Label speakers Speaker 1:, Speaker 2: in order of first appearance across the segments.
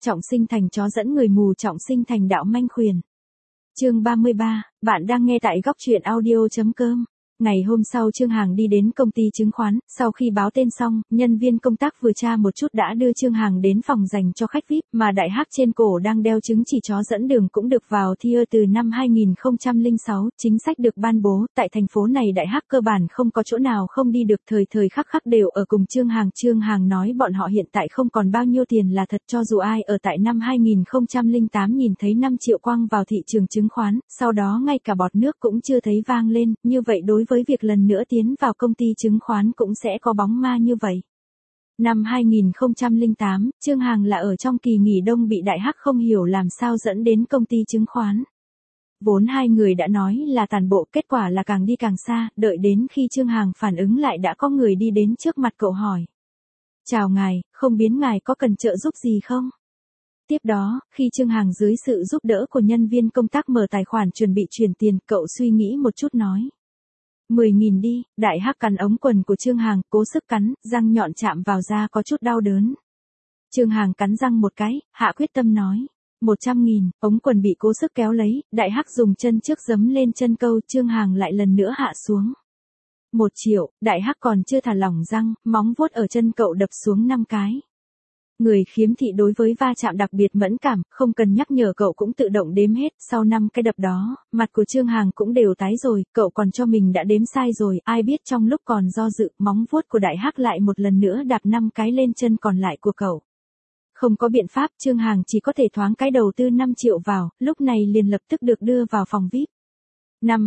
Speaker 1: trọng sinh thành chó dẫn người mù trọng sinh thành đạo manh khuyển. Chương 33, bạn đang nghe tại góc truyện audio.com. Ngày hôm sau Trương Hằng đi đến công ty chứng khoán, sau khi báo tên xong, nhân viên công tác vừa tra một chút đã đưa Trương Hằng đến phòng dành cho khách VIP, mà đại hắc trên cổ đang đeo chứng chỉ chó dẫn đường cũng được vào tier từ năm 2006, chính sách được ban bố, tại thành phố này đại hắc cơ bản không có chỗ nào không đi được, thời thời khắc khắc đều ở cùng Trương Hằng. Trương Hằng nói bọn họ hiện tại không còn bao nhiêu tiền là thật, cho dù ai ở tại năm 2008 nhìn thấy 5 triệu quăng vào thị trường chứng khoán, sau đó ngay cả bọt nước cũng chưa thấy vang lên, như vậy đối với việc lần nữa tiến vào công ty chứng khoán cũng sẽ có bóng ma như vậy. Năm 2008, Trương Hằng là ở trong kỳ nghỉ đông bị đại hắc không hiểu làm sao dẫn đến công ty chứng khoán. Vốn hai người đã nói là tàn bộ, kết quả là càng đi càng xa, đợi đến khi Trương Hằng phản ứng lại đã có người đi đến trước mặt cậu hỏi. Chào ngài, không biết ngài có cần trợ giúp gì không? Tiếp đó, khi Trương Hằng dưới sự giúp đỡ của nhân viên công tác mở tài khoản chuẩn bị chuyển tiền, cậu suy nghĩ một chút nói. 10.000 đi, đại hắc cắn ống quần của Trương Hằng, cố sức cắn, răng nhọn chạm vào da có chút đau đớn. Trương Hằng cắn răng một cái, hạ quyết tâm nói. 100.000, ống quần bị cố sức kéo lấy, đại hắc dùng chân trước giấm lên chân câu, Trương Hằng lại lần nữa hạ xuống. 1 triệu, đại hắc còn chưa thả lỏng răng, móng vuốt ở chân cậu đập xuống 5 cái. Người khiếm thị đối với va chạm đặc biệt mẫn cảm, không cần nhắc nhở cậu cũng tự động đếm hết, sau 5 cái đập đó, mặt của Trương Hằng cũng đều tái rồi, cậu còn cho mình đã đếm sai rồi, ai biết trong lúc còn do dự, móng vuốt của đại hắc lại một lần nữa đạp 5 cái lên chân còn lại của cậu. Không có biện pháp, Trương Hằng chỉ có thể thoáng cái đầu tư 5 triệu vào, lúc này liền lập tức được đưa vào phòng VIP. Năm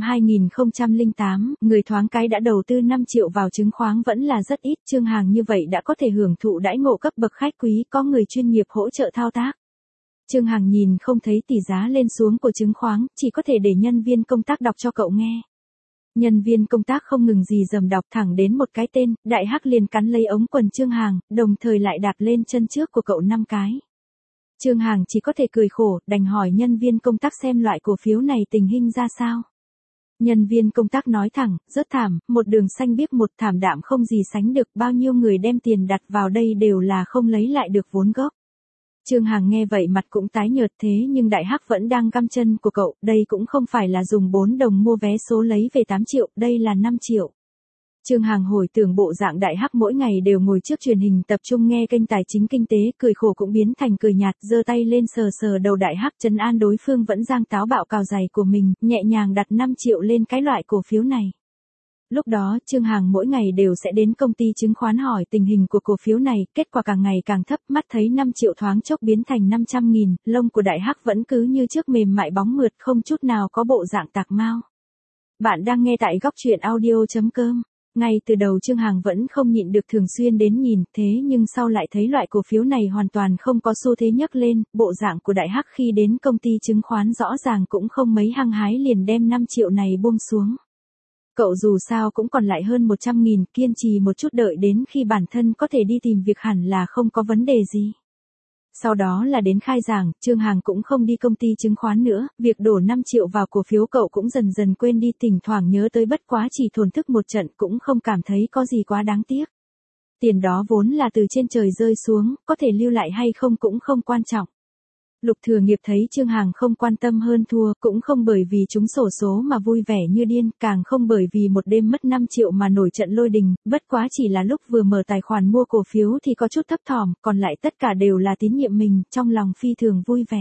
Speaker 1: 2008, người thoáng cái đã đầu tư 5 triệu vào chứng khoán vẫn là rất ít, Trương Hằng như vậy đã có thể hưởng thụ đãi ngộ cấp bậc khách quý, có người chuyên nghiệp hỗ trợ thao tác. Trương Hằng nhìn không thấy tỷ giá lên xuống của chứng khoán, chỉ có thể để nhân viên công tác đọc cho cậu nghe. Nhân viên công tác không ngừng gì dầm đọc thẳng đến một cái tên, đại hắc liền cắn lấy ống quần Trương Hằng, đồng thời lại đạp lên chân trước của cậu 5 cái. Trương Hằng chỉ có thể cười khổ, đành hỏi nhân viên công tác xem loại cổ phiếu này tình hình ra sao. Nhân viên công tác nói thẳng, rất thảm, một đường xanh biếc, một thảm đạm không gì sánh được, bao nhiêu người đem tiền đặt vào đây đều là không lấy lại được vốn gốc. Trương Hằng nghe vậy mặt cũng tái nhợt, thế nhưng đại hắc vẫn đang găm chân của cậu, đây cũng không phải là dùng 4 đồng mua vé số lấy về 8 triệu, đây là 5 triệu. Trương Hằng hồi tưởng bộ dạng đại hắc mỗi ngày đều ngồi trước truyền hình tập trung nghe kênh tài chính kinh tế, cười khổ cũng biến thành cười nhạt, giơ tay lên sờ sờ đầu đại hắc trấn an đối phương vẫn giang táo bạo cào giày của mình, nhẹ nhàng đặt 5 triệu lên cái loại cổ phiếu này. Lúc đó, Trương Hằng mỗi ngày đều sẽ đến công ty chứng khoán hỏi tình hình của cổ phiếu này, kết quả càng ngày càng thấp, mắt thấy 5 triệu thoáng chốc biến thành 500.000, lông của đại hắc vẫn cứ như trước mềm mại bóng mượt, không chút nào có bộ dạng tạc mao. Bạn đang nghe tại góc truyện audio.com. Ngay từ đầu Trương Hằng vẫn không nhịn được thường xuyên đến nhìn, thế nhưng sau lại thấy loại cổ phiếu này hoàn toàn không có xu thế nhấc lên, bộ dạng của đại hắc khi đến công ty chứng khoán rõ ràng cũng không mấy hăng hái liền đem 5 triệu này buông xuống. Cậu dù sao cũng còn lại hơn 100.000, kiên trì một chút đợi đến khi bản thân có thể đi tìm việc hẳn là không có vấn đề gì. Sau đó là đến khai giảng, Trương Hằng cũng không đi công ty chứng khoán nữa, việc đổ 5 triệu vào cổ phiếu cậu cũng dần dần quên đi, thỉnh thoảng nhớ tới bất quá chỉ thổn thức một trận cũng không cảm thấy có gì quá đáng tiếc. Tiền đó vốn là từ trên trời rơi xuống, có thể lưu lại hay không cũng không quan trọng. Lục Thừa Nghiệp thấy Trương Hằng không quan tâm hơn thua, cũng không bởi vì trúng xổ số mà vui vẻ như điên, càng không bởi vì một đêm mất 5 triệu mà nổi trận lôi đình, bất quá chỉ là lúc vừa mở tài khoản mua cổ phiếu thì có chút thấp thỏm, còn lại tất cả đều là tín nhiệm mình, trong lòng phi thường vui vẻ.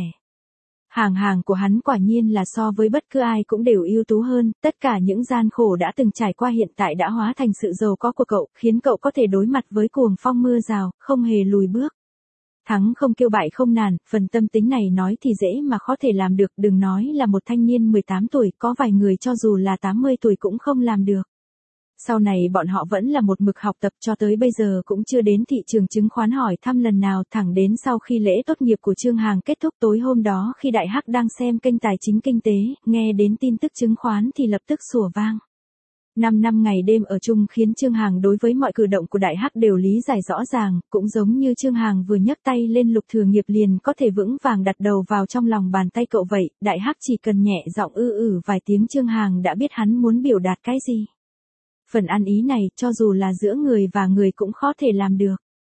Speaker 1: Hàng của hắn quả nhiên là so với bất cứ ai cũng đều ưu tú hơn, tất cả những gian khổ đã từng trải qua hiện tại đã hóa thành sự giàu có của cậu, khiến cậu có thể đối mặt với cuồng phong mưa rào, không hề lùi bước. Thắng không kêu bại không nản, phần tâm tính này nói thì dễ mà khó thể làm được, đừng nói là một thanh niên 18 tuổi, có vài người cho dù là 80 tuổi cũng không làm được. Sau này bọn họ vẫn là một mực học tập cho tới bây giờ cũng chưa đến thị trường chứng khoán hỏi thăm lần nào, thẳng đến sau khi lễ tốt nghiệp của Trương Hằng kết thúc tối hôm đó khi đại hắc đang xem kênh tài chính kinh tế, nghe đến tin tức chứng khoán thì lập tức sủa vang. 5 năm ngày đêm ở chung khiến Trương Hằng đối với mọi cử động của đại hắc đều lý giải rõ ràng, cũng giống như Trương Hằng vừa nhấc tay lên Lục Thừa Nghiệp liền có thể vững vàng đặt đầu vào trong lòng bàn tay cậu vậy, đại hắc chỉ cần nhẹ giọng vài tiếng Trương Hằng đã biết hắn muốn biểu đạt cái gì. Phần ăn ý này cho dù là giữa người và người cũng khó thể làm được.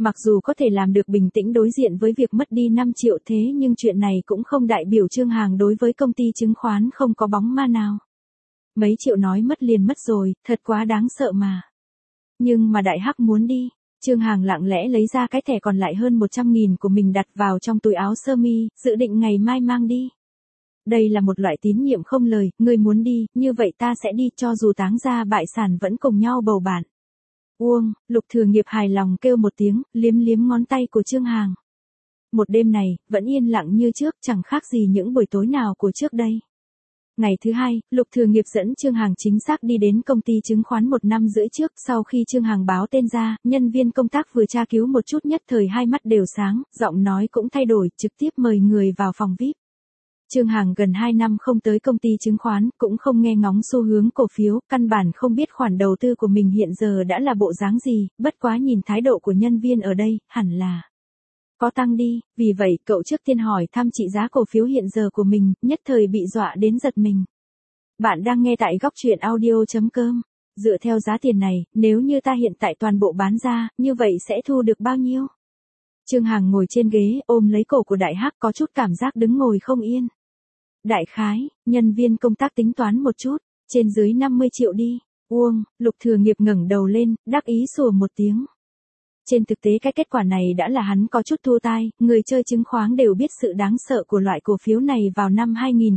Speaker 1: Mặc dù có thể làm được bình tĩnh đối diện với việc mất đi 5 triệu thế nhưng chuyện này cũng không đại biểu Trương Hằng đối với công ty chứng khoán không có bóng ma nào. Mấy triệu nói mất liền mất rồi, thật quá đáng sợ mà. Nhưng mà Đại Hắc muốn đi. Trương Hằng lặng lẽ lấy ra cái thẻ còn lại hơn 100.000 của mình đặt vào trong túi áo sơ mi, dự định ngày mai mang đi. Đây là một loại tín nhiệm không lời, ngươi muốn đi, như vậy ta sẽ đi cho dù táng ra bại sản vẫn cùng nhau bầu bạn. Uông, Lục Thừa Nghiệp hài lòng kêu một tiếng, liếm liếm ngón tay của Trương Hằng. Một đêm này, vẫn yên lặng như trước, chẳng khác gì những buổi tối nào của trước đây. Ngày thứ hai, Lục Thừa Nghiệp dẫn Trương Hằng chính xác đi đến công ty chứng khoán 1 năm rưỡi trước, sau khi Trương Hằng báo tên ra, nhân viên công tác vừa tra cứu một chút nhất thời hai mắt đều sáng, giọng nói cũng thay đổi, trực tiếp mời người vào phòng VIP. Trương Hằng gần 2 năm không tới công ty chứng khoán, cũng không nghe ngóng xu hướng cổ phiếu, căn bản không biết khoản đầu tư của mình hiện giờ đã là bộ dáng gì, bất quá nhìn thái độ của nhân viên ở đây, hẳn là có tăng đi, vì vậy cậu trước tiên hỏi thăm trị giá cổ phiếu hiện giờ của mình, nhất thời bị dọa đến giật mình. Bạn đang nghe tại góc truyện audio.com. Dựa theo giá tiền này, nếu như ta hiện tại toàn bộ bán ra, như vậy sẽ thu được bao nhiêu? Trương Hằng ngồi trên ghế, ôm lấy cổ của Đại Hắc có chút cảm giác đứng ngồi không yên. Đại khái, nhân viên công tác tính toán một chút, trên dưới 50 triệu đi. Uông, Lục Thừa Nghiệp ngẩng đầu lên, đắc ý sủa một tiếng. Trên thực tế cái kết quả này đã là hắn có chút thua tai, người chơi chứng khoán đều biết sự đáng sợ của loại cổ phiếu này vào năm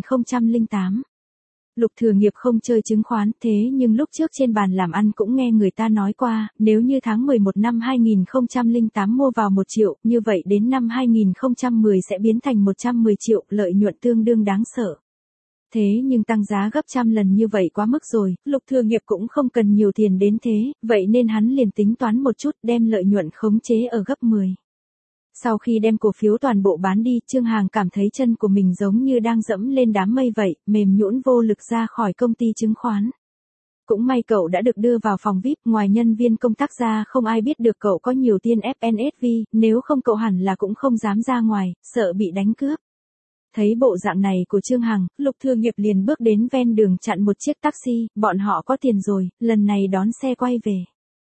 Speaker 1: 2008. Lục Thừa Nghiệp không chơi chứng khoán, thế nhưng lúc trước trên bàn làm ăn cũng nghe người ta nói qua, nếu như tháng 11 năm 2008 mua vào 1 triệu, như vậy đến năm 2010 sẽ biến thành 110 triệu, lợi nhuận tương đương đáng sợ. Thế nhưng tăng giá gấp trăm lần như vậy quá mức rồi, Lục Thừa Nghiệp cũng không cần nhiều tiền đến thế, vậy nên hắn liền tính toán một chút đem lợi nhuận khống chế ở gấp 10. Sau khi đem cổ phiếu toàn bộ bán đi, Trương Hằng cảm thấy chân của mình giống như đang dẫm lên đám mây vậy, mềm nhũn vô lực ra khỏi công ty chứng khoán. Cũng may cậu đã được đưa vào phòng VIP, ngoài nhân viên công tác ra không ai biết được cậu có nhiều tiền FNSV, nếu không cậu hẳn là cũng không dám ra ngoài, sợ bị đánh cướp. Thấy bộ dạng này của Trương Hằng, Lục Thừa Nghiệp liền bước đến ven đường chặn một chiếc taxi, bọn họ có tiền rồi, lần này đón xe quay về.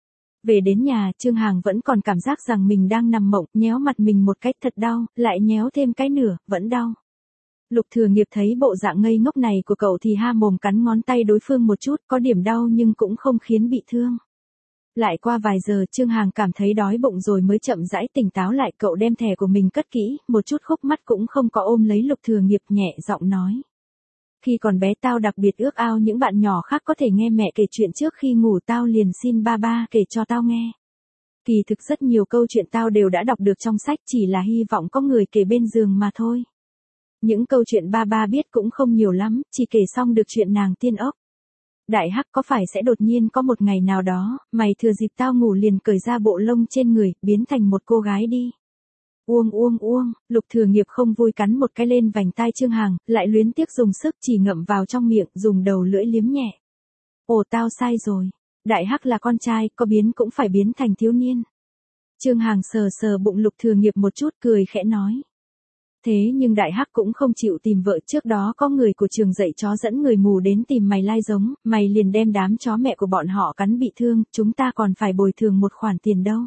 Speaker 1: Về đến nhà, Trương Hằng vẫn còn cảm giác rằng mình đang nằm mộng, nhéo mặt mình một cái thật đau, lại nhéo thêm cái nửa, vẫn đau. Lục Thừa Nghiệp thấy bộ dạng ngây ngốc này của cậu thì ha mồm cắn ngón tay đối phương một chút, có điểm đau nhưng cũng không khiến bị thương. Lại qua vài giờ, Trương Hằng cảm thấy đói bụng rồi mới chậm rãi tỉnh táo lại, cậu đem thẻ của mình cất kỹ, một chút khúc mắt cũng không có, ôm lấy Lục Thừa Nghiệp nhẹ giọng nói. Khi còn bé tao đặc biệt ước ao những bạn nhỏ khác có thể nghe mẹ kể chuyện trước khi ngủ, tao liền xin ba ba kể cho tao nghe. Kỳ thực rất nhiều câu chuyện tao đều đã đọc được trong sách, chỉ là hy vọng có người kể bên giường mà thôi. Những câu chuyện ba ba biết cũng không nhiều lắm, chỉ kể xong được chuyện nàng tiên ốc. Đại Hắc, có phải sẽ đột nhiên có một ngày nào đó, mày thừa dịp tao ngủ liền cởi ra bộ lông trên người, biến thành một cô gái đi. Uông uông uông, Lục Thừa Nghiệp không vui cắn một cái lên vành tai Trương Hằng, lại luyến tiếc dùng sức chỉ ngậm vào trong miệng, dùng đầu lưỡi liếm nhẹ. Ồ, tao sai rồi. Đại Hắc là con trai, có biến cũng phải biến thành thiếu niên. Trương Hằng sờ sờ bụng Lục Thừa Nghiệp một chút, cười khẽ nói. Thế nhưng Đại Hắc cũng không chịu tìm vợ, trước đó có người của trường dạy chó dẫn người mù đến tìm mày lai giống, mày liền đem đám chó mẹ của bọn họ cắn bị thương, chúng ta còn phải bồi thường một khoản tiền đâu.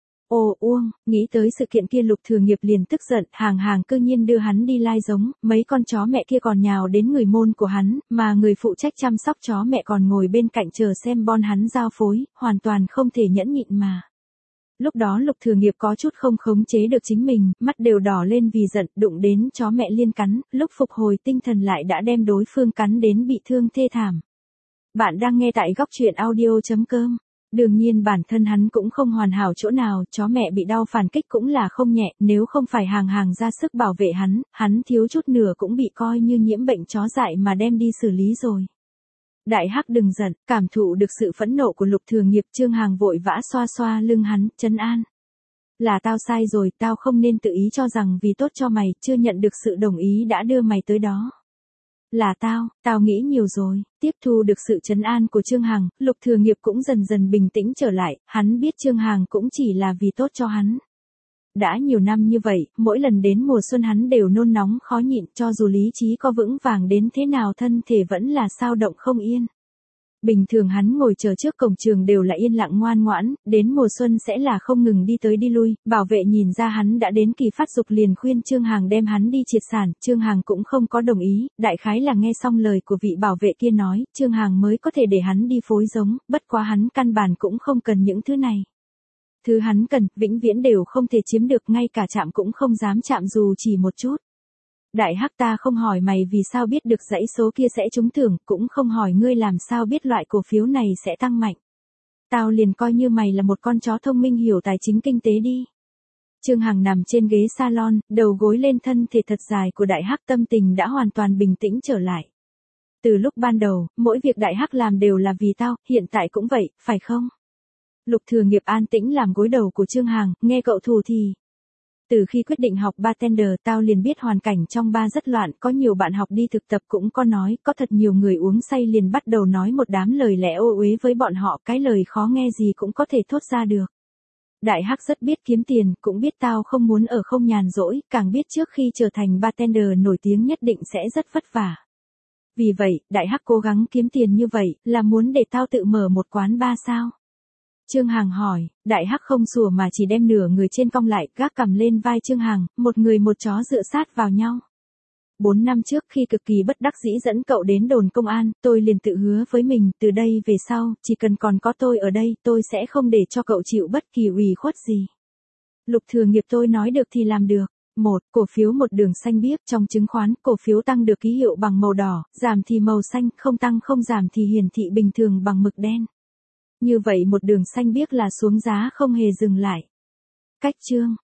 Speaker 1: Ồ Uông, nghĩ tới sự kiện kia Lục Thừa Nghiệp liền tức giận, Hằng cư nhiên đưa hắn đi lai giống, mấy con chó mẹ kia còn nhào đến người môn của hắn, mà người phụ trách chăm sóc chó mẹ còn ngồi bên cạnh chờ xem bon hắn giao phối, hoàn toàn không thể nhẫn nhịn mà. Lúc đó Lục Thừa Nghiệp có chút không khống chế được chính mình, mắt đều đỏ lên vì giận, đụng đến chó mẹ liên cắn, lúc phục hồi tinh thần lại đã đem đối phương cắn đến bị thương thê thảm. Bạn đang nghe tại góc truyện audio.com. Đương nhiên bản thân hắn cũng không hoàn hảo chỗ nào, chó mẹ bị đau phản kích cũng là không nhẹ, nếu không phải Hằng ra sức bảo vệ hắn thiếu chút nữa cũng bị coi như nhiễm bệnh chó dại mà đem đi xử lý rồi. Đại Hắc đừng giận, cảm thụ được sự phẫn nộ của Lục Thừa Nghiệp, Trương Hằng vội vã xoa xoa lưng hắn, trấn an. Là tao sai rồi, tao không nên tự ý cho rằng vì tốt cho mày, chưa nhận được sự đồng ý đã đưa mày tới đó. Là tao nghĩ nhiều rồi. Tiếp thu được sự trấn an của Trương Hằng, Lục Thừa Nghiệp cũng dần dần bình tĩnh trở lại, hắn biết Trương Hằng cũng chỉ là vì tốt cho hắn. Đã nhiều năm như vậy, mỗi lần đến mùa xuân hắn đều nôn nóng khó nhịn, cho dù lý trí có vững vàng đến thế nào thân thể vẫn là xao động không yên. Bình thường hắn ngồi chờ trước cổng trường đều là yên lặng ngoan ngoãn, đến mùa xuân sẽ là không ngừng đi tới đi lui, bảo vệ nhìn ra hắn đã đến kỳ phát dục liền khuyên Trương Hằng đem hắn đi triệt sản, Trương Hằng cũng không có đồng ý, đại khái là nghe xong lời của vị bảo vệ kia nói, Trương Hằng mới có thể để hắn đi phối giống, bất quá hắn căn bản cũng không cần những thứ này. Thứ hắn cần, vĩnh viễn đều không thể chiếm được, ngay cả chạm cũng không dám chạm dù chỉ một chút. Đại Hắc, ta không hỏi mày vì sao biết được dãy số kia sẽ trúng thưởng, cũng không hỏi ngươi làm sao biết loại cổ phiếu này sẽ tăng mạnh. Tao liền coi như mày là một con chó thông minh hiểu tài chính kinh tế đi. Trương Hằng nằm trên ghế salon, đầu gối lên thân thể thật dài của Đại Hắc, tâm tình đã hoàn toàn bình tĩnh trở lại. Từ lúc ban đầu, mỗi việc Đại Hắc làm đều là vì tao, hiện tại cũng vậy, phải không? Lục Thừa Nghiệp an tĩnh làm gối đầu của Trương Hằng, nghe cậu thủ thì. Từ khi quyết định học bartender, tao liền biết hoàn cảnh trong bar rất loạn, có nhiều bạn học đi thực tập cũng có nói, có thật nhiều người uống say liền bắt đầu nói một đám lời lẽ ô uế với bọn họ, cái lời khó nghe gì cũng có thể thốt ra được. Đại Hắc rất biết kiếm tiền, cũng biết tao không muốn ở không nhàn rỗi, càng biết trước khi trở thành bartender nổi tiếng nhất định sẽ rất vất vả. Vì vậy, Đại Hắc cố gắng kiếm tiền như vậy, là muốn để tao tự mở một quán bar sao? Trương Hằng hỏi, Đại Hắc không sủa mà chỉ đem nửa người trên cong lại, gác cằm lên vai Trương Hằng, một người một chó dựa sát vào nhau. 4 năm trước khi cực kỳ bất đắc dĩ dẫn cậu đến đồn công an, tôi liền tự hứa với mình, từ đây về sau, chỉ cần còn có tôi ở đây, tôi sẽ không để cho cậu chịu bất kỳ ủy khuất gì. Lục Thừa Nghiệp, tôi nói được thì làm được. Cổ phiếu một đường xanh biếc, trong chứng khoán, cổ phiếu tăng được ký hiệu bằng màu đỏ, giảm thì màu xanh, không tăng không giảm thì hiển thị bình thường bằng mực đen. Như vậy một đường xanh biếc là xuống giá không hề dừng lại. Cách chương